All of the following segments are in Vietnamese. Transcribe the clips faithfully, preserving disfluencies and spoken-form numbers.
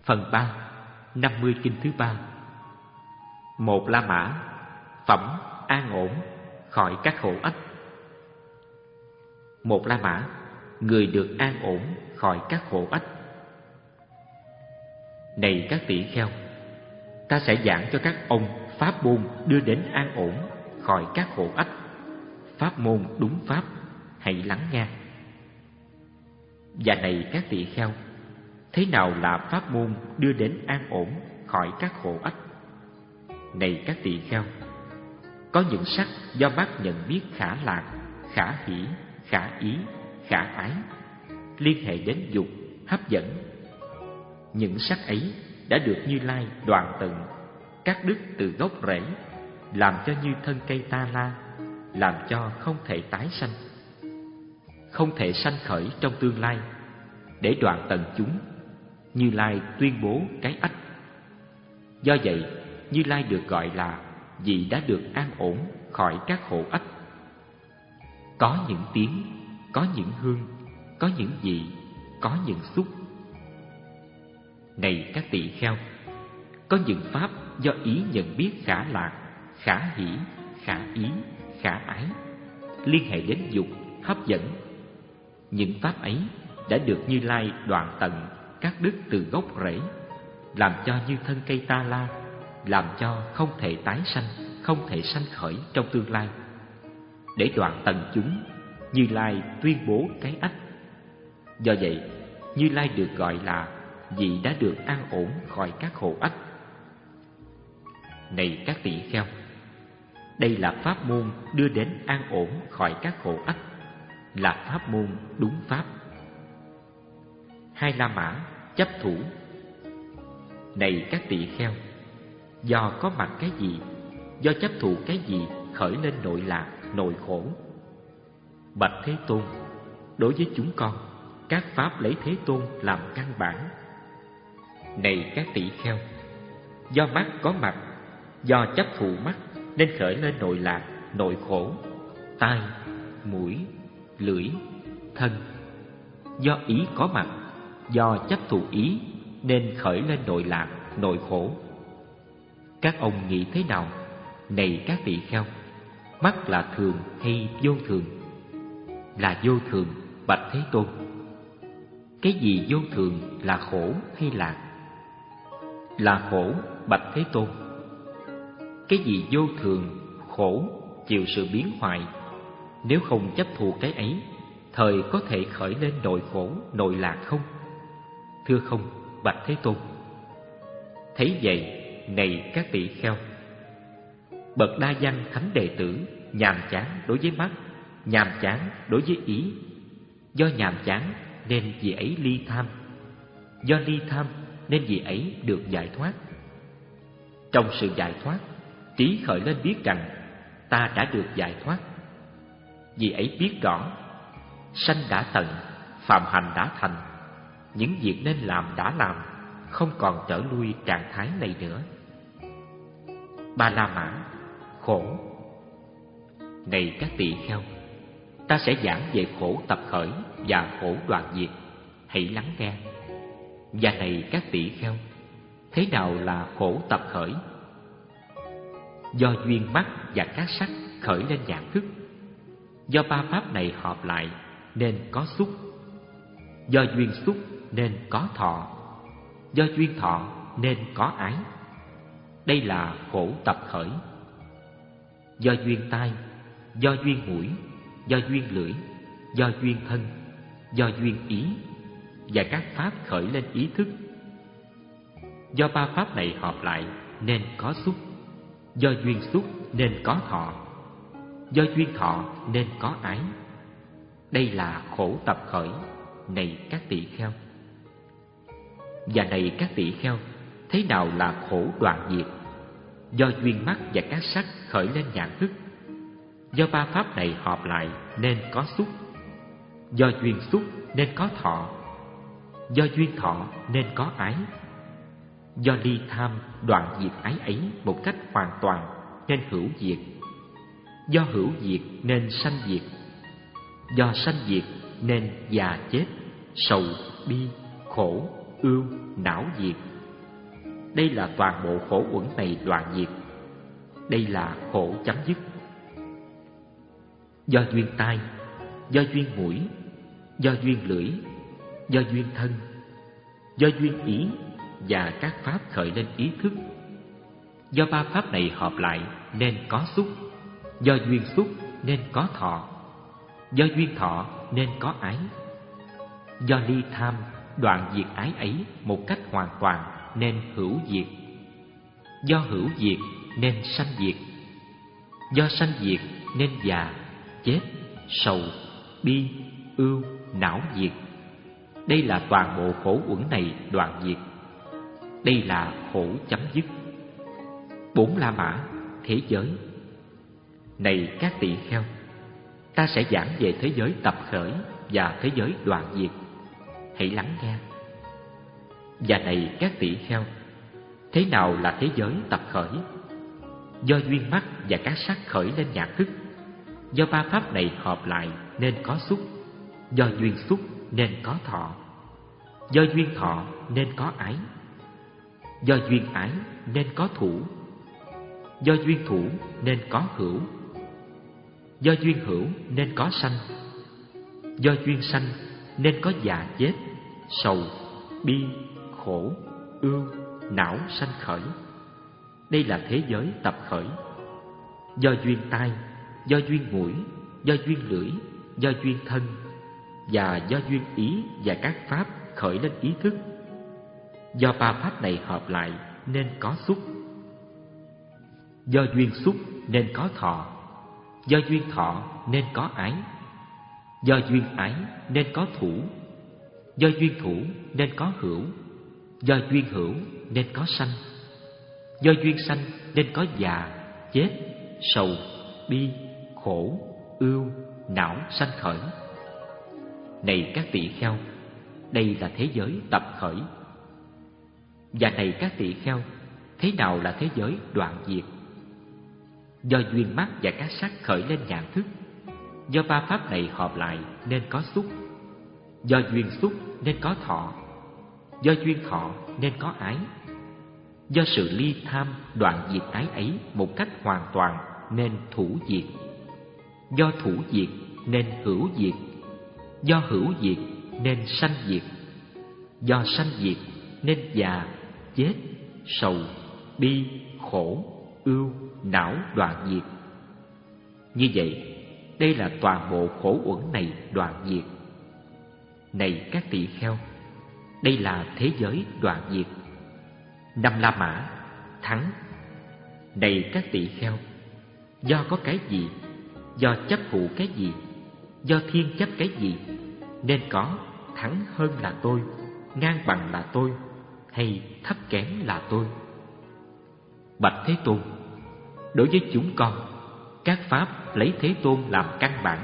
Phần ba, năm mươi kinh thứ ba. Một La Mã, phẩm an ổn khỏi các khổ ách. Một La Mã, người được an ổn khỏi các khổ ách. Này các tỷ kheo, ta sẽ giảng cho các ông pháp môn đưa đến an ổn khỏi các khổ ách. Pháp môn đúng pháp, hãy lắng nghe. Và này các tỷ kheo, thế nào là pháp môn đưa đến an ổn khỏi các khổ ách? Này các tỷ kheo, có những sắc do mắt nhận biết khả lạc, khả hỷ, khả ý, khả ái, liên hệ đến dục, hấp dẫn. Những sắc ấy đã được Như Lai đoạn tận, cắt đứt từ gốc rễ, làm cho như thân cây ta la, làm cho không thể tái sanh, không thể sanh khởi trong tương lai. Để đoạn tận chúng, Như Lai tuyên bố cái ách. Do vậy, Như Lai được gọi là vị đã được an ổn khỏi các khổ ách. Có những tiếng, có những hương, có những vị, có những xúc. Này các tỷ kheo, có những pháp do ý nhận biết khả lạc, khả hỷ, khả ý, khả ái, liên hệ đến dục, hấp dẫn. Những pháp ấy đã được Như Lai đoạn tận, cắt đứt từ gốc rễ, làm cho như thân cây ta la, làm cho không thể tái sanh, không thể sanh khởi trong tương lai. Để đoạn tận chúng, Như Lai tuyên bố cái ách. Do vậy, Như Lai được gọi là vị đã được an ổn khỏi các khổ ách. Này các tỷ kheo, đây là pháp môn đưa đến an ổn khỏi các khổ ách, là pháp môn đúng pháp. Hai La Mã chấp thủ. Này các tỷ kheo, do có mặt cái gì, do chấp thụ cái gì khởi lên nội lạc, nội khổ. Bạch Thế Tôn, đối với chúng con, các pháp lấy Thế Tôn làm căn bản. Này các tỷ kheo, do mắt có mặt, do chấp thụ mắt nên khởi lên nội lạc, nội khổ. Tai, mũi, lưỡi, thân. Do ý có mặt, do chấp thụ ý nên khởi lên nội lạc, nội khổ. Các ông nghĩ thế nào? Này các tỷ kheo, mắt là thường hay vô thường? Là vô thường, bạch Thế Tôn. Cái gì vô thường, là khổ hay lạc? Là khổ, bạch Thế Tôn. Cái gì vô thường, khổ, chịu sự biến hoại? Nếu không chấp thụ cái ấy, thời có thể khởi lên nội khổ, nội lạc không? Thưa không, bạch Thế Tôn. Thấy vậy, này các tỷ kheo, bậc đa văn thánh đệ tử nhàm chán đối với mắt, nhàm chán đối với ý. Do nhàm chán nên vị ấy ly tham, do ly tham nên vị ấy được giải thoát. Trong sự giải thoát, trí khởi lên biết rằng ta đã được giải thoát. Vị ấy biết rõ sanh đã tận, phạm hành đã thành, những việc nên làm đã làm, không còn trở lui trạng thái này nữa. Ba La Mã, khổ. Này các tỷ kheo, ta sẽ giảng về khổ tập khởi và khổ đoạn diệt, hãy lắng nghe. Và này các tỷ kheo, thế nào là khổ tập khởi? Do duyên mắt và các sắc khởi lên nhãn thức. Do ba pháp này hợp lại nên có xúc. Do duyên xúc nên có thọ. Do duyên thọ nên có ái. Đây là khổ tập khởi. Do duyên tai, do duyên mũi, do duyên lưỡi, do duyên thân, do duyên ý và các pháp khởi lên ý thức. Do ba pháp này hợp lại nên có xúc. Do duyên xúc nên có thọ. Do duyên thọ nên có ái. Đây là khổ tập khởi, này các tỷ kheo. Và này các tỷ kheo, thế nào là khổ đoạn diệt? Do duyên mắt và các sắc khởi lên nhãn thức. Do ba pháp này hợp lại nên có xúc. Do duyên xúc nên có thọ. Do duyên thọ nên có ái. Do ly tham đoạn diệt ái ấy một cách hoàn toàn nên hữu diệt. Do hữu diệt nên sanh diệt. Do sanh diệt nên già chết, sầu, bi, khổ, ưu, não diệt, Đây là toàn bộ khổ uẩn này đoạn diệt. Đây là khổ chấm dứt. Do duyên tai, do duyên mũi, do duyên lưỡi, do duyên thân, do duyên ý và các pháp khởi lên ý thức. Do ba pháp này hợp lại nên có xúc. Do duyên xúc nên có thọ. Do duyên thọ nên có ái. Do ly tham đoạn diệt ái ấy một cách hoàn toàn nên hữu diệt. Do hữu diệt nên sanh diệt. Do sanh diệt nên già, chết, sầu, bi, ưu, não diệt. Đây là toàn bộ khổ uẩn này đoạn diệt. Đây là khổ chấm dứt. Bốn La Mã, thế giới. Này các tỳ kheo, ta sẽ giảng về thế giới tập khởi và thế giới đoạn diệt. Hãy lắng nghe. Và này các tỳ kheo, thế nào là thế giới tập khởi? Do duyên mắt và các sắc khởi lên nhãn thức. Do ba pháp này hợp lại nên có xúc. Do duyên xúc nên có thọ. Do duyên thọ nên có ái. Do duyên ái nên có thủ. Do duyên thủ nên có hữu. Do duyên hữu nên có sanh. Do duyên sanh nên có già chết, sầu, bi, khổ, ưu, não sanh khởi. Đây là thế giới tập khởi. Do duyên tai, do duyên mũi, do duyên lưỡi, do duyên thân và do duyên ý và các pháp khởi lên ý thức. Do ba pháp này hợp lại nên có xúc. Do duyên xúc nên có thọ. Do duyên thọ nên có ái. Do duyên ái nên có thủ. Do duyên thủ nên có hữu. Do duyên hữu nên có sanh. Do duyên sanh nên có già, chết, sầu, bi, khổ, ưu, não sanh khởi. Này các tỳ kheo, đây là thế giới tập khởi. Và này các tỳ kheo, thế nào là thế giới đoạn diệt? Do duyên mắt và các sắc khởi lên nhãn thức. Do ba pháp này hợp lại nên có xúc. Do duyên xúc nên có thọ. Do duyên thọ nên có ái. Do sự ly tham đoạn diệt ái ấy một cách hoàn toàn nên thủ diệt. Do thủ diệt nên hữu diệt. Do hữu diệt nên sanh diệt. Do sanh diệt nên già, chết, sầu, bi, khổ, ưu, não đoạn diệt. Như vậy, đây là toàn bộ khổ uẩn này đoạn diệt. Này các tỳ kheo, đây là thế giới đoạn diệt. Năm La Mã, thắng. Này các tỳ kheo, do có cái gì, do chấp thụ cái gì, do thiên chấp cái gì, nên có thắng hơn là tôi, ngang bằng là tôi, hay thấp kém là tôi? Bạch Thế Tôn, đối với chúng con, các pháp lấy Thế Tôn làm căn bản.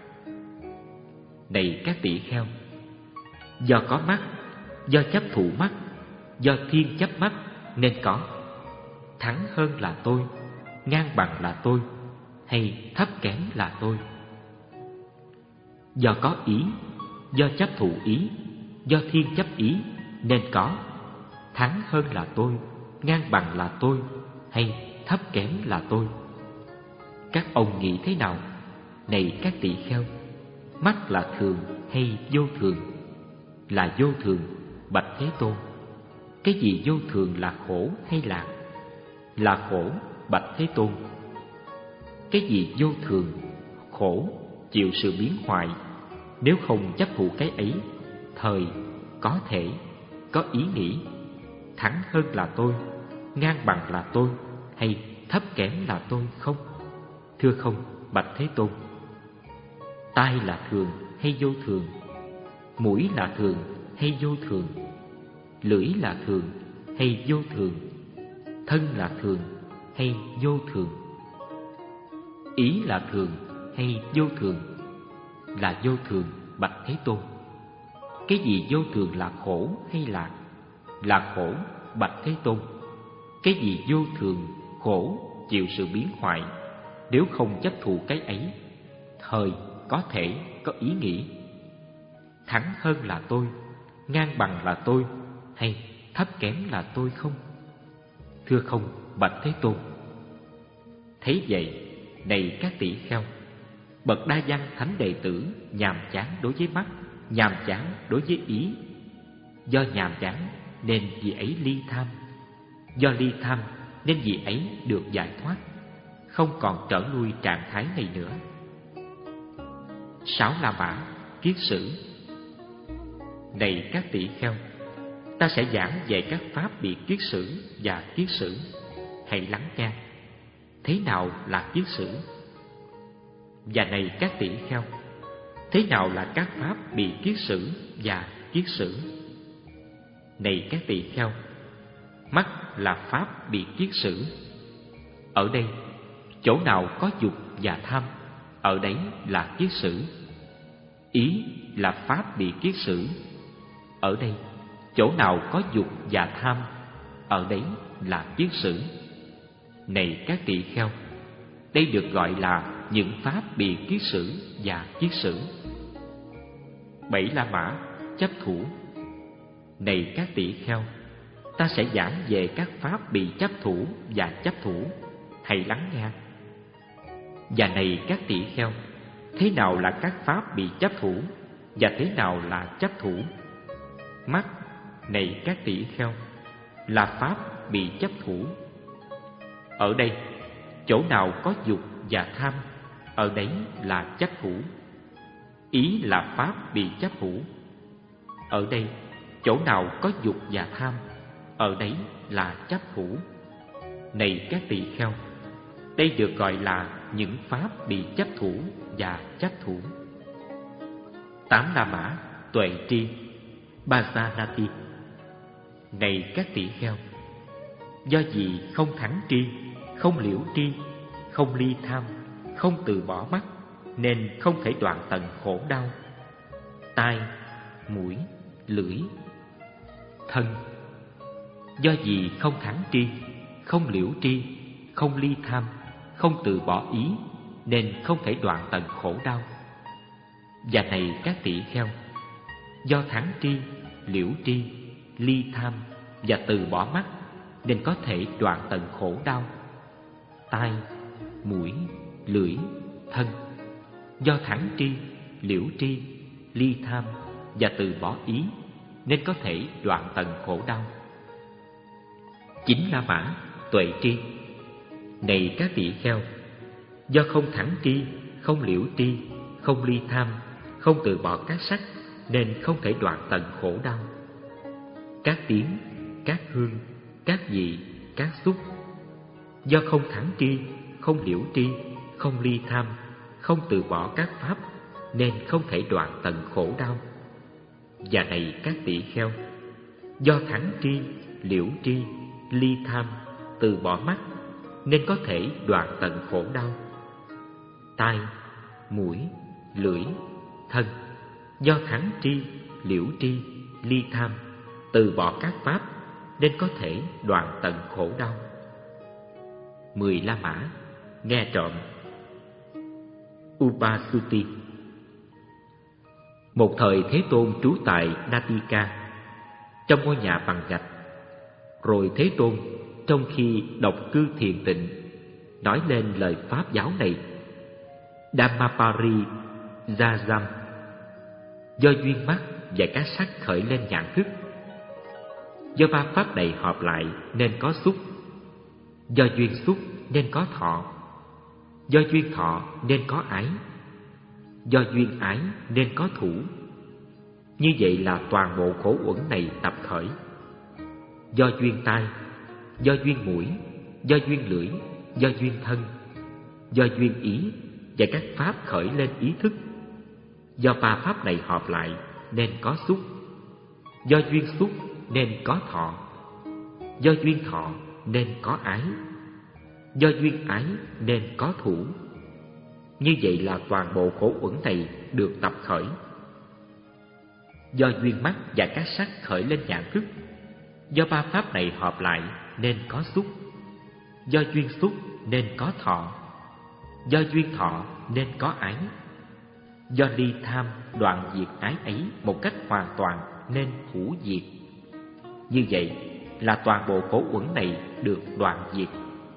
Này các tỳ kheo, do có mắt, do chấp thụ mắt, do thiên chấp mắt nên có thắng hơn là tôi, ngang bằng là tôi, hay thấp kém là tôi? Do có ý, do chấp thụ ý, do thiên chấp ý nên có thắng hơn là tôi, ngang bằng là tôi, hay thấp kém là tôi? Các ông nghĩ thế nào? Này các tỳ kheo, mắt là thường hay vô thường? Là vô thường, bạch Thế Tôn. Cái gì vô thường là khổ hay lạc? Là khổ, bạch Thế Tôn. Cái gì vô thường, khổ, chịu sự biến hoại? Nếu không chấp thụ cái ấy, thời, có thể, có ý nghĩ, thắng hơn là tôi, ngang bằng là tôi, hay thấp kém là tôi không? Thưa không, bạch Thế Tôn. Tai là thường hay vô thường? Mũi là thường hay vô thường? Lưỡi là thường hay vô thường? Thân là thường hay vô thường? Ý là thường hay vô thường? Là vô thường, bạch Thế Tôn. Cái gì vô thường là khổ hay lạc? Là khổ, bạch Thế Tôn. Cái gì vô thường, khổ, chịu sự biến hoại? Nếu không chấp thụ cái ấy, thời, có thể, có ý nghĩ, thắng hơn là tôi, ngang bằng là tôi, hay thấp kém là tôi không? Thưa không, bạch Thế Tôn. Thấy vậy, này các tỷ kheo, bậc đa văn thánh đệ tử nhàm chán đối với mắt, nhàm chán đối với ý. Do nhàm chán nên vì ấy ly tham, do ly tham nên vì ấy được giải thoát, không còn trở lui trạng thái này nữa. Sáu La Mã kiết sử. Này các tỷ kheo, ta sẽ giảng về các pháp bị kiết sử và kiết sử. Hãy lắng nghe. Thế nào là kiết sử? Và này các tỷ kheo, thế nào là các pháp bị kiết sử và kiết sử? Này các tỷ kheo, mắt là pháp bị kiết sử. Ở đây, chỗ nào có dục và tham, ở đấy là kiết sử. Ý là pháp bị kiết sử. Ở đây, chỗ nào có dục và tham, ở đấy là kiết sử. Này các tỷ kheo, đây được gọi là những pháp bị kiết sử và kiết sử. Bảy La Mã chấp thủ. Này các tỷ kheo, ta sẽ giảng về các pháp bị chấp thủ và chấp thủ. Hãy lắng nghe. Và này các tỷ kheo, thế nào là các pháp bị chấp thủ và thế nào là chấp thủ? Mắt, này các tỷ kheo, là pháp bị chấp thủ. Ở đây, chỗ nào có dục và tham, ở đấy là chấp thủ. Ý là pháp bị chấp thủ. Ở đây, chỗ nào có dục và tham, ở đấy là chấp thủ. Này các tỳ kheo, đây được gọi là những pháp bị chấp thủ và chấp thủ. Tám La Mã tuệ tri. Basanati. Này các tỳ kheo, do gì không thắng tri, không liễu tri, không ly tham, không từ bỏ mắt, nên không thể đoạn tận khổ đau. Tai, mũi, lưỡi, thân. Do gì không thắng tri, không liễu tri, không ly tham, không từ bỏ ý, nên không thể đoạn tận khổ đau. Và này các tỷ kheo, do thắng tri, liễu tri, ly tham và từ bỏ mắt, nên có thể đoạn tận khổ đau. Tai, mũi, lưỡi, thân. Do thắng tri, liễu tri, ly tham và từ bỏ ý, nên có thể đoạn tận khổ đau. Chín La Mã tuệ tri. Này các tỷ kheo, do không thắng tri, không liễu tri, không ly tham, không từ bỏ các sắc, nên không thể đoạn tận khổ đau. Các tiếng, các hương, các vị, các xúc. Do không thắng tri, không liễu tri, không ly tham, không từ bỏ các pháp, nên không thể đoạn tận khổ đau. Và này các tỷ kheo, do thắng tri, liễu tri, ly tham, từ bỏ mắt, nên có thể đoạn tận khổ đau. Tai, mũi, lưỡi, thân. Do thắng tri, liễu tri, ly tham, từ bỏ các pháp, nên có thể đoạn tận khổ đau. Mười La Mã nghe trộm. Upasuti. Một thời Thế Tôn trú tại Natika, trong ngôi nhà bằng gạch. Rồi Thế Tôn trong khi đọc cư thiền tịnh, nói lên lời pháp giáo này: Dhammapari Jajam. Do duyên mắt và các sắc khởi lên nhãn thức. Do ba pháp này hợp lại nên có xúc. Do duyên xúc nên có thọ. Do duyên thọ nên có ái. Do duyên ái nên có thủ. Như vậy là toàn bộ khổ uẩn này tập khởi. Do duyên tai, do duyên mũi, do duyên lưỡi, do duyên thân, do duyên ý và các pháp khởi lên ý thức. Do ba pháp này hợp lại nên có xúc. Do duyên xúc nên có thọ. Do duyên thọ nên có ái. Do duyên ái nên có thủ. Như vậy là toàn bộ khổ uẩn này được tập khởi. Do duyên mắt và các sắc khởi lên nhãn thức. Do ba pháp này hợp lại nên có xúc. Do duyên xúc nên có thọ. Do duyên thọ nên có ái. Do ly tham đoạn diệt ái ấy một cách hoàn toàn nên hữu diệt. Như vậy là toàn bộ khổ uẩn này được đoạn diệt.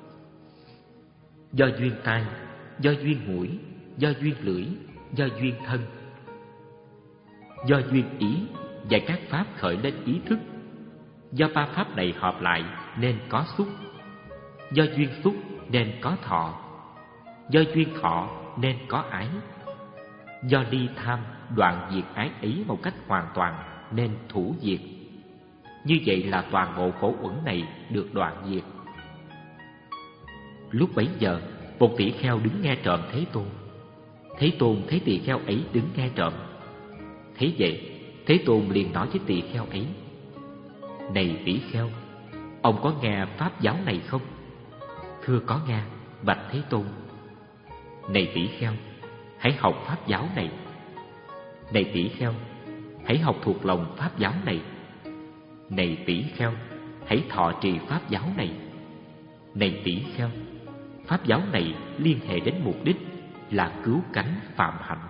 Do duyên tai, do duyên mũi, do duyên lưỡi, do duyên thân, do duyên ý và các pháp khởi lên ý thức. Do ba pháp này hợp lại nên có xúc, do duyên xúc nên có thọ, do duyên thọ nên có ái. Do ly tham đoạn diệt ái ấy một cách hoàn toàn nên thủ diệt. Như vậy là toàn bộ khổ uẩn này được đoạn diệt. Lúc bấy giờ, một tỷ kheo đứng nghe trộm Thế Tôn. Thế Tôn thấy tỷ kheo ấy đứng nghe trộm. Thấy vậy, Thế Tôn liền nói với tỷ kheo ấy: Này tỷ kheo, ông có nghe pháp giáo này không? Thưa có nghe, bạch Thế Tôn. Này tỷ kheo, hãy học pháp giáo này. Này tỷ kheo, hãy học thuộc lòng pháp giáo này. Này tỷ kheo, hãy thọ trì pháp giáo này. Này tỷ kheo, pháp giáo này liên hệ đến mục đích là cứu cánh phạm hạnh.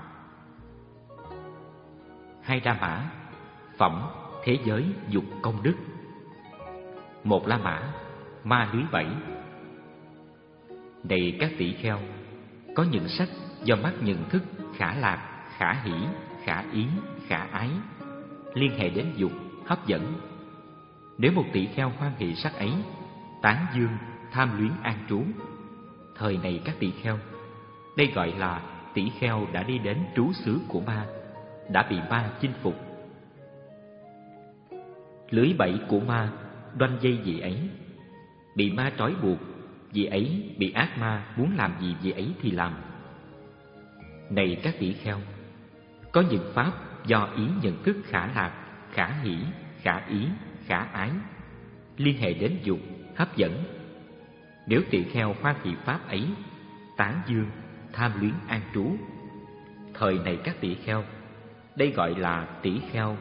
Hai La Mã, phẩm thế giới dục công đức. Một La Mã, ma lưới bảy. Này các tỷ kheo, có những sách do mắt nhận thức khả lạc, khả hỷ, khả ý, khả ái, liên hệ đến dục, hấp dẫn. Nếu một tỷ kheo hoan hỷ sắc ấy, tán dương, tham luyến an trú, thời này các tỷ kheo, đây gọi là tỷ kheo đã đi đến trú xứ của ma, đã bị ma chinh phục. Lưới bẫy của ma đoanh dây vị ấy, bị ma trói buộc, vị ấy bị ác ma muốn làm gì vị ấy thì làm. Này các tỷ kheo, có những pháp do ý nhận thức khả lạc, khả hỷ, khả ý, khả ái, liên hệ đến dục, hấp dẫn. Nếu tỷ kheo hoan hỷ pháp ấy, tán dương, tham luyến an trú, thời này các tỷ kheo, đây gọi là tỷ kheo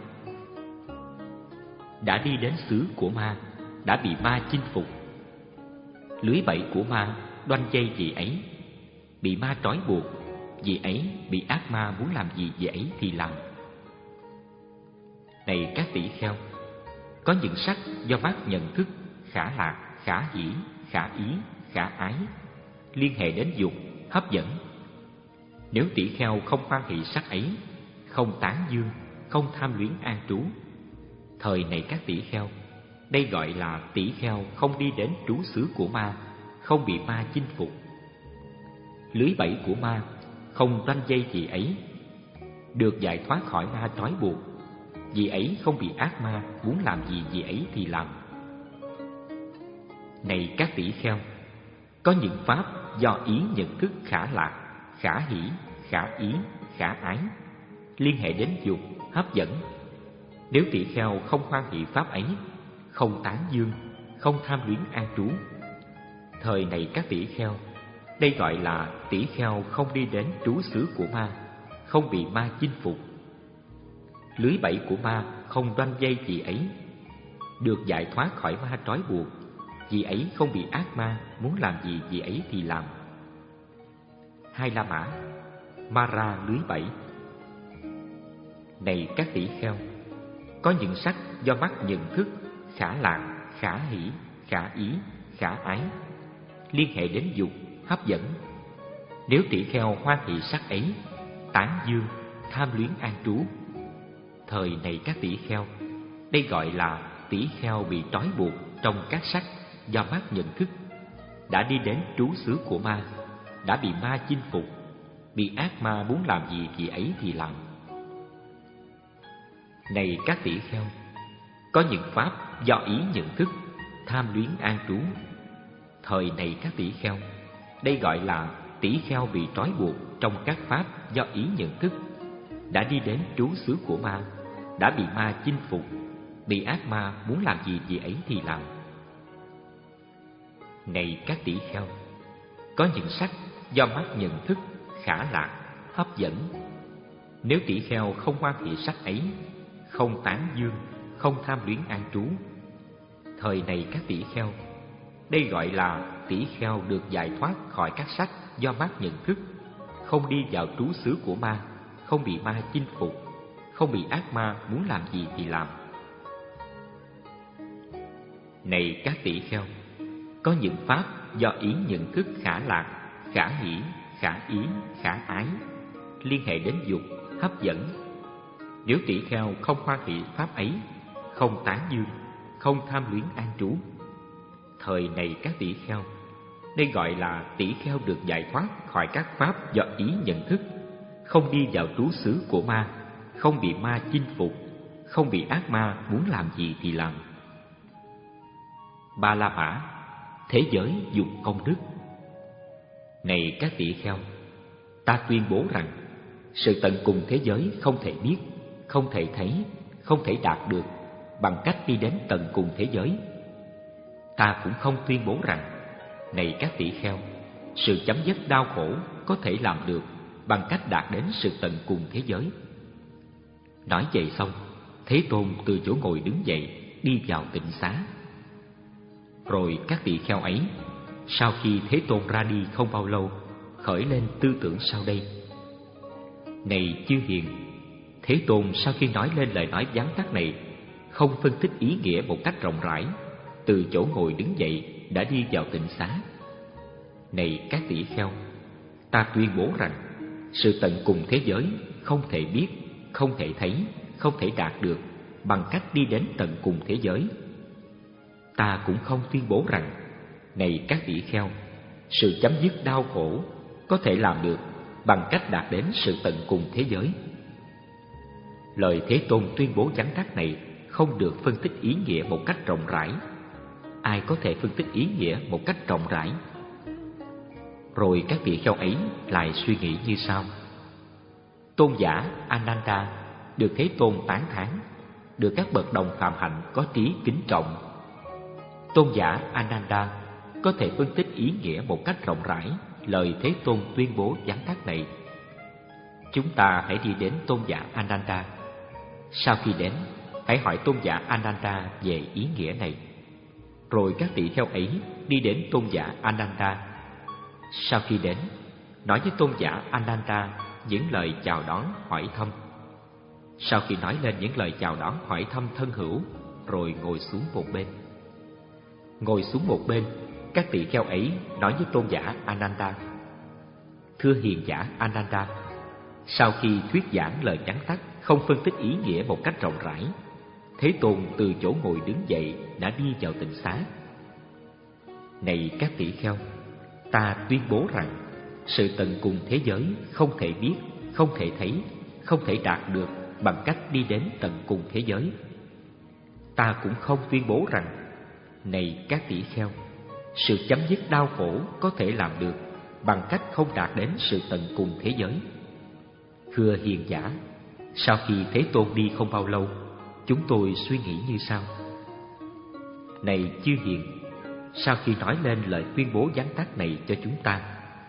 đã đi đến xứ của ma, đã bị ma chinh phục. Lưới bẫy của ma đoanh dây vị ấy, bị ma trói buộc, vị ấy bị ác ma muốn làm gì vị ấy thì làm. Này các tỷ kheo, có những sắc do mắt nhận thức khả lạc, khả hỷ, khả ý, khả ái, liên hệ đến dục, hấp dẫn. Nếu tỷ kheo không hoan hỷ sắc ấy, không tán dương, không tham luyến an trú, thời này các tỷ kheo, đây gọi là tỷ kheo không đi đến trú xứ của ma, không bị ma chinh phục. Lưới bẫy của ma không đoanh dây vị ấy, được giải thoát khỏi ma trói buộc, vị ấy không bị ác ma muốn làm gì vị ấy thì làm. Này các tỷ kheo, có những pháp do ý nhận thức khả lạc, khả hỷ, khả ý, khả ái, liên hệ đến dục, hấp dẫn. Nếu tỷ kheo không hoan hỷ pháp ấy, không tán dương, không tham luyến an trú, thời này các tỷ kheo, đây gọi là tỷ kheo không đi đến trú xứ của ma, không bị ma chinh phục. Lưới bẫy của ma không đoanh dây vị ấy, được giải thoát khỏi ma trói buộc, vị ấy không bị ác ma muốn làm gì vị ấy thì làm. Hai La Mã, ma ra lưới bẫy. Này các tỷ kheo, có những sắc do mắt nhận thức khả lạc, khả hỷ, khả ý, khả ái, liên hệ đến dục, hấp dẫn. Nếu tỷ kheo hoan hỷ sắc ấy, tán dương, tham luyến an trú, thời này các tỷ kheo, đây gọi là tỷ kheo bị trói buộc trong các sắc do mắt nhận thức, đã đi đến trú xứ của ma, đã bị ma chinh phục, bị ác ma muốn làm gì vị ấy thì làm. Này các tỷ kheo, có những pháp do ý nhận thức tham luyến an trú, thời này các tỷ kheo, đây gọi là tỷ kheo bị trói buộc trong các pháp do ý nhận thức, đã đi đến trú xứ của ma, đã bị ma chinh phục, bị ác ma muốn làm gì vị ấy thì làm. Này các tỷ kheo, có những sắc do mắt nhận thức khả lạc, hấp dẫn. Nếu tỷ kheo không hoan hỷ sắc ấy, không tán dương, không tham luyến an trú, thời này các tỷ kheo, đây gọi là tỷ kheo được giải thoát khỏi các sắc do mắt nhận thức, không đi vào trú xứ của ma, không bị ma chinh phục, không bị ác ma muốn làm gì thì làm. Này các tỷ kheo, Có những pháp do ý nhận thức khả lạc, khả hỷ, khả ý, khả ái, liên hệ đến dục, hấp dẫn. Nếu tỷ kheo không hoan hỷ pháp ấy, không tán dương, không tham luyến an trú, thời này các tỷ kheo, đây gọi là tỷ kheo được giải thoát khỏi các pháp do ý nhận thức, không đi vào trú xứ của ma, không bị ma chinh phục, không bị ác ma muốn làm gì thì làm. Ba la mã, thế giới dùng công đức. Này các tỷ kheo, ta tuyên bố rằng sự tận cùng thế giới không thể biết, không thể thấy, không thể đạt được bằng cách đi đến tận cùng thế giới. Ta cũng không tuyên bố rằng, này các tỷ kheo, sự chấm dứt đau khổ có thể làm được bằng cách đạt đến sự tận cùng thế giới. Nói vậy xong, Thế Tôn từ chỗ ngồi đứng dậy, đi vào tịnh xá. Rồi các tỷ kheo ấy, sau khi Thế Tôn ra đi không bao lâu, khởi lên tư tưởng sau đây: Này chư hiền, Thế Tôn sau khi nói lên lời nói vắn tắt này, không phân tích ý nghĩa một cách rộng rãi, từ chỗ ngồi đứng dậy đã đi vào tịnh xá. Này các tỷ kheo, ta tuyên bố rằng sự tận cùng thế giới không thể biết, không thể thấy, không thể đạt được bằng cách đi đến tận cùng thế giới. Ta cũng không tuyên bố rằng, này các tỷ kheo, sự chấm dứt đau khổ có thể làm được bằng cách đạt đến sự tận cùng thế giới. Lời Thế Tôn tuyên bố vắn tắt này không được phân tích ý nghĩa một cách rộng rãi. Ai có thể phân tích ý nghĩa một cách rộng rãi? Rồi các tỷ kheo ấy lại suy nghĩ như sau: Tôn giả Ananda được Thế Tôn tán thán, được các bậc đồng phạm hạnh có trí kính trọng. Tôn giả Ananda có thể phân tích ý nghĩa một cách rộng rãi lời Thế Tôn tuyên bố vắn tắt này. Chúng ta hãy đi đến tôn giả Ananda. Sau khi đến, hãy hỏi tôn giả Ananda về ý nghĩa này. Rồi các tỷ kheo ấy đi đến tôn giả Ananda. Sau khi đến, nói với tôn giả Ananda những lời chào đón hỏi thăm. Sau khi nói lên những lời chào đón hỏi thăm thân hữu, rồi ngồi xuống một bên. Ngồi xuống một bên, các tỷ kheo ấy nói với tôn giả Ananda: Thưa hiền giả Ananda, sau khi thuyết giảng lời vắn tắt không phân tích ý nghĩa một cách rộng rãi, Thế Tôn từ chỗ ngồi đứng dậy đã đi vào tịnh xá. Này các tỷ kheo, ta tuyên bố rằng sự tận cùng thế giới không thể biết, không thể thấy, không thể đạt được bằng cách đi đến tận cùng thế giới. Ta cũng không tuyên bố rằng, này các tỷ kheo, sự chấm dứt đau khổ có thể làm được bằng cách không đạt đến sự tận cùng thế giới. Thưa hiền giả, sau khi Thế Tôn đi không bao lâu, chúng tôi suy nghĩ như sau: Này chư hiền, sau khi nói lên lời tuyên bố vắn tắt này cho chúng ta,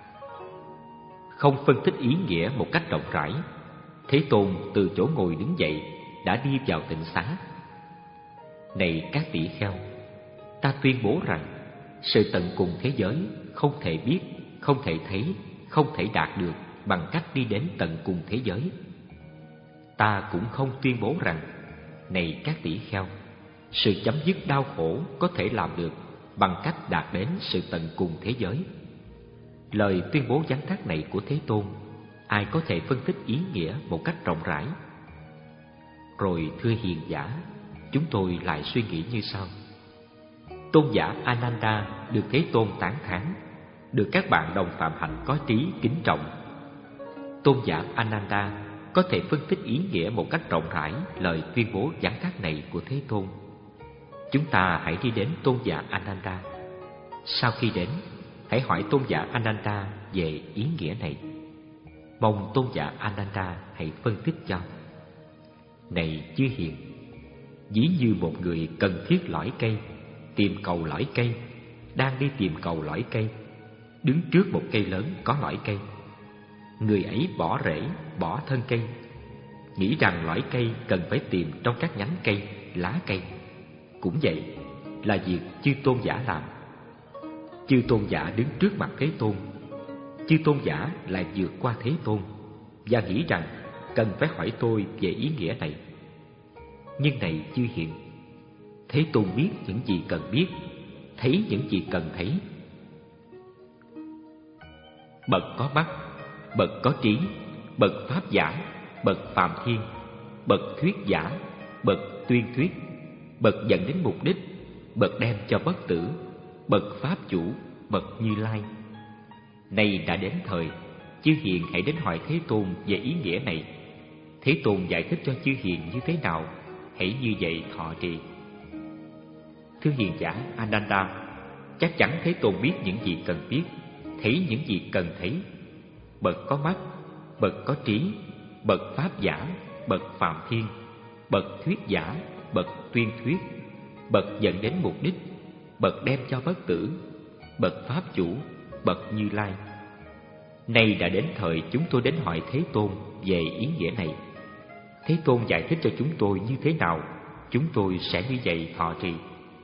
không phân tích ý nghĩa một cách rộng rãi, Thế Tôn từ chỗ ngồi đứng dậy đã đi vào tịnh xá. Này các tỷ kheo, ta tuyên bố rằng sự tận cùng thế giới không thể biết, không thể thấy, không thể đạt được bằng cách đi đến tận cùng thế giới. Ta cũng không tuyên bố rằng, này các tỷ kheo, sự chấm dứt đau khổ có thể làm được bằng cách đạt đến sự tận cùng thế giới. Lời tuyên bố vắn tắt này của Thế Tôn, ai có thể phân tích ý nghĩa một cách rộng rãi? Rồi thưa hiền giả, chúng tôi lại suy nghĩ như sau: Tôn giả Ananda được Thế Tôn tán thán, được các bạn đồng phạm hạnh có trí kính trọng. Tôn giả Ananda có thể phân tích ý nghĩa một cách rộng rãi lời tuyên bố vắn tắt này của Thế Tôn. Chúng ta hãy đi đến tôn giả Ananda. Sau khi đến, hãy hỏi tôn giả Ananda về ý nghĩa này. Mong tôn giả Ananda hãy phân tích cho. Này chư hiền, ví như một người cần thiết lõi cây, tìm cầu lõi cây, đang đi tìm cầu lõi cây, đứng trước một cây lớn có lõi cây. Người ấy bỏ rễ, bỏ thân cây, nghĩ rằng lõi cây cần phải tìm trong các nhánh cây, lá cây. Cũng vậy là việc chư tôn giả làm. Chư tôn giả đứng trước mặt Thế Tôn, chư tôn giả lại vượt qua Thế Tôn và nghĩ rằng cần phải hỏi tôi về ý nghĩa này. Nhưng này chư hiền, Thế Tôn biết những gì cần biết, thấy những gì cần thấy. Bậc có mắt, bậc có trí, bậc pháp giả, bậc phạm thiên, bậc thuyết giả, bậc tuyên thuyết, bậc dẫn đến mục đích, bậc đem cho bất tử, bậc pháp chủ, bậc Như Lai. Nay đã đến thời, chư hiền hãy đến hỏi Thế Tôn về ý nghĩa này. Thế Tôn giải thích cho chư hiền như thế nào, hãy như vậy thọ trì. Thưa hiền giả Ananda, chắc chắn Thế Tôn biết những gì cần biết, thấy những gì cần thấy. Bậc có mắt, bậc có trí, bậc pháp giả, bậc phạm thiên, bậc thuyết giả, bậc tuyên thuyết, bậc dẫn đến mục đích, bậc đem cho bất tử, bậc pháp chủ, bậc Như Lai. Nay đã đến thời chúng tôi đến hỏi Thế Tôn về ý nghĩa này. Thế Tôn giải thích cho chúng tôi như thế nào, chúng tôi sẽ như vậy thọ trì.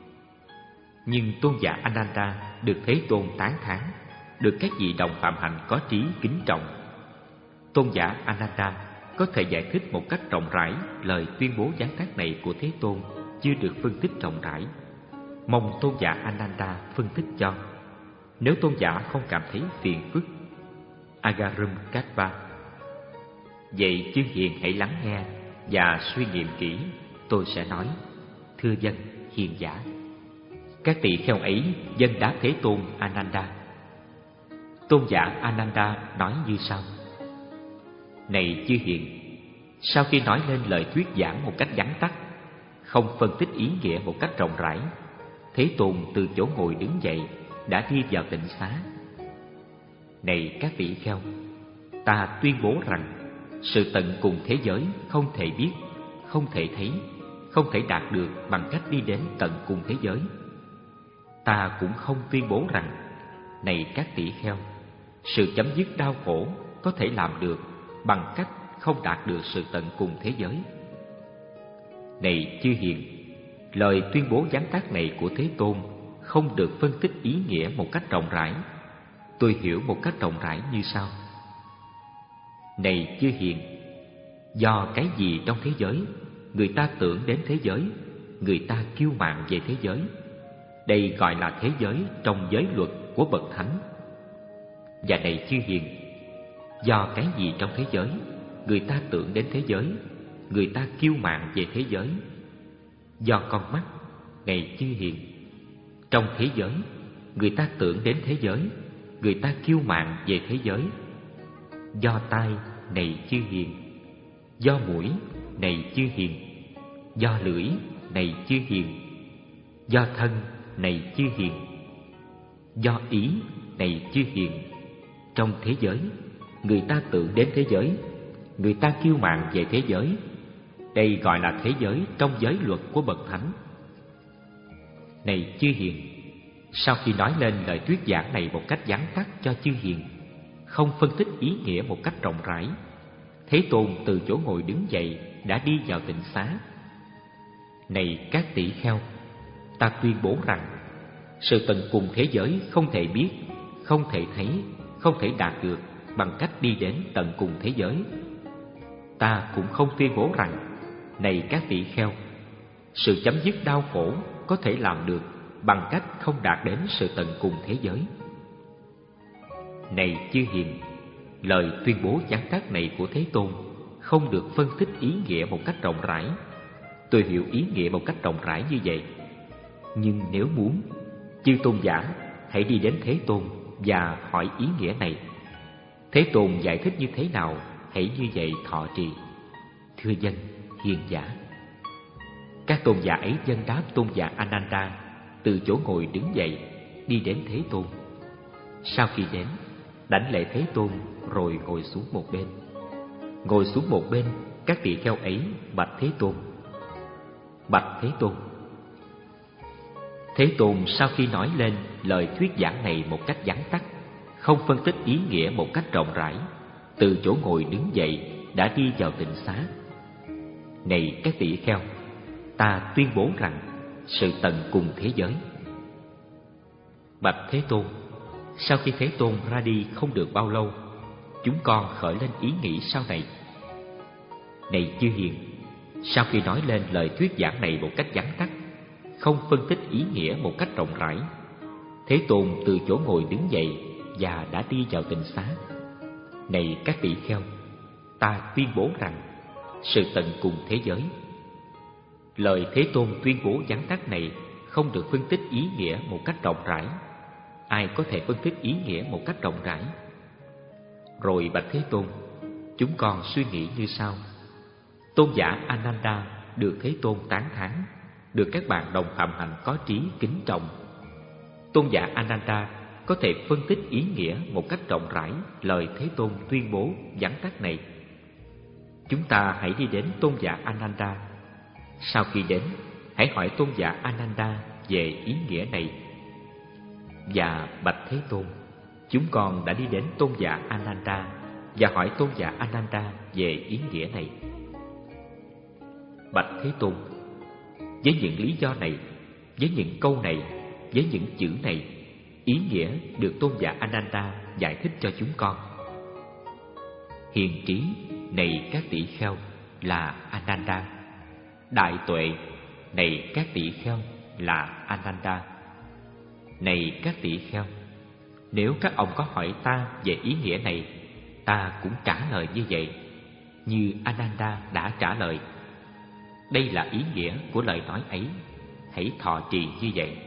Nhưng tôn giả Ananda được Thế Tôn tán thán, được các vị đồng phạm hạnh có trí kính trọng. Tôn giả Ananda có thể giải thích một cách rộng rãi lời tuyên bố giám tác này của Thế Tôn chưa được phân tích rộng rãi. Mong tôn giả Ananda phân tích cho. Nếu tôn giả không cảm thấy phiền phức. Agarum Katva. Vậy chư hiền hãy lắng nghe và suy nghiệm kỹ, tôi sẽ nói. Thưa dân hiền giả. Các tỳ kheo ấy dân đáp Thế Tôn Ananda. Tôn giả Ananda nói như sau: Này chư hiền, sau khi nói lên lời thuyết giảng một cách vắn tắt, không phân tích ý nghĩa một cách rộng rãi, Thế Tôn từ chỗ ngồi đứng dậy, đã đi vào tịnh xá. Này các tỷ kheo, ta tuyên bố rằng sự tận cùng thế giới không thể biết, không thể thấy, không thể đạt được bằng cách đi đến tận cùng thế giới. Ta cũng không tuyên bố rằng, này các tỷ kheo, sự chấm dứt đau khổ có thể làm được bằng cách không đạt được sự tận cùng thế giới. Này chư hiền, lời tuyên bố giám tác này của Thế Tôn không được phân tích ý nghĩa một cách rộng rãi. Tôi hiểu một cách rộng rãi như sau. Này chư hiền, do cái gì trong thế giới, người ta tưởng đến thế giới, người ta kiêu mạn về thế giới. Đây gọi là thế giới trong giới luật của bậc thánh. Và này chư hiền, do cái gì trong thế giới, người ta tưởng đến thế giới, người ta kiêu mạn về thế giới. Do con mắt, này chư hiền, trong thế giới, người ta tưởng đến thế giới, người ta kiêu mạn về thế giới. Do tai, này chư hiền, do mũi, này chư hiền, do lưỡi, này chư hiền, do thân, này chư hiền, do ý, này chư hiền, trong thế giới, người ta tưởng đến thế giới, người ta kiêu mạn về thế giới. Đây gọi là thế giới trong giới luật của bậc thánh. Này chư hiền, sau khi nói lên lời thuyết giảng này một cách vắn tắt cho chư hiền, không phân tích ý nghĩa một cách rộng rãi, Thế Tôn từ chỗ ngồi đứng dậy, đã đi vào tịnh xá. Này các tỷ kheo, ta tuyên bố rằng sự tận cùng thế giới không thể biết, không thể thấy, không thể đạt được bằng cách đi đến tận cùng thế giới. Ta cũng không tuyên bố rằng, này các tỷ kheo, sự chấm dứt đau khổ có thể làm được bằng cách không đạt đến sự tận cùng thế giới. Này chư hiền, lời tuyên bố giám tác này của Thế Tôn không được phân tích ý nghĩa một cách rộng rãi. Tôi hiểu ý nghĩa một cách rộng rãi như vậy. Nhưng nếu muốn, chư tôn giả hãy đi đến Thế Tôn và hỏi ý nghĩa này. Thế Tôn giải thích như thế nào, hãy như vậy thọ trì. Thưa dân hiền giả. Các tôn giả ấy dân đáp tôn giả Ananda, từ chỗ ngồi đứng dậy, đi đến Thế Tôn. Sau khi đến, đảnh lễ Thế Tôn rồi ngồi xuống một bên. Ngồi xuống một bên, các tỳ kheo ấy bạch Thế Tôn. Bạch Thế Tôn. Thế Tôn sau khi nói lên lời thuyết giảng này một cách vắn tắt, không phân tích ý nghĩa một cách rộng rãi, từ chỗ ngồi đứng dậy, đã đi vào tịnh xá. Này các tỷ kheo, ta tuyên bố rằng sự tận cùng thế giới. Bạch Thế Tôn. Sau khi Thế Tôn ra đi không được bao lâu, chúng con khởi lên ý nghĩ sau này. Này chư hiền, sau khi nói lên lời thuyết giảng này một cách vắn tắt, không phân tích ý nghĩa một cách rộng rãi, Thế Tôn từ chỗ ngồi đứng dậy và đã đi vào tịnh xá. Này các tỳ kheo, ta tuyên bố rằng sự tận cùng thế giới. Lời Thế Tôn tuyên bố vắn tắt này không được phân tích ý nghĩa một cách rộng rãi. Ai có thể phân tích ý nghĩa một cách rộng rãi? Rồi bạch Thế Tôn, chúng con suy nghĩ như sau. Tôn giả Ananda được Thế Tôn tán thán, được các bạn đồng phạm hạnh có trí kính trọng. Tôn giả Ananda có thể phân tích ý nghĩa một cách rộng rãi lời Thế Tôn tuyên bố vắn tắt này. Chúng ta hãy đi đến tôn giả Ananda. Sau khi đến, hãy hỏi tôn giả Ananda về ý nghĩa này. Và bạch Thế Tôn, chúng con đã đi đến tôn giả Ananda và hỏi tôn giả Ananda về ý nghĩa này. Bạch Thế Tôn, với những lý do này, với những câu này, với những chữ này, ý nghĩa được tôn giả Ananda giải thích cho chúng con. Hiền trí, này các tỷ kheo, là Ananda. Đại tuệ, này các tỷ kheo, là Ananda. Này các tỷ kheo, nếu các ông có hỏi ta về ý nghĩa này, ta cũng trả lời như vậy, như Ananda đã trả lời. Đây là ý nghĩa của lời nói ấy, hãy thọ trì như vậy.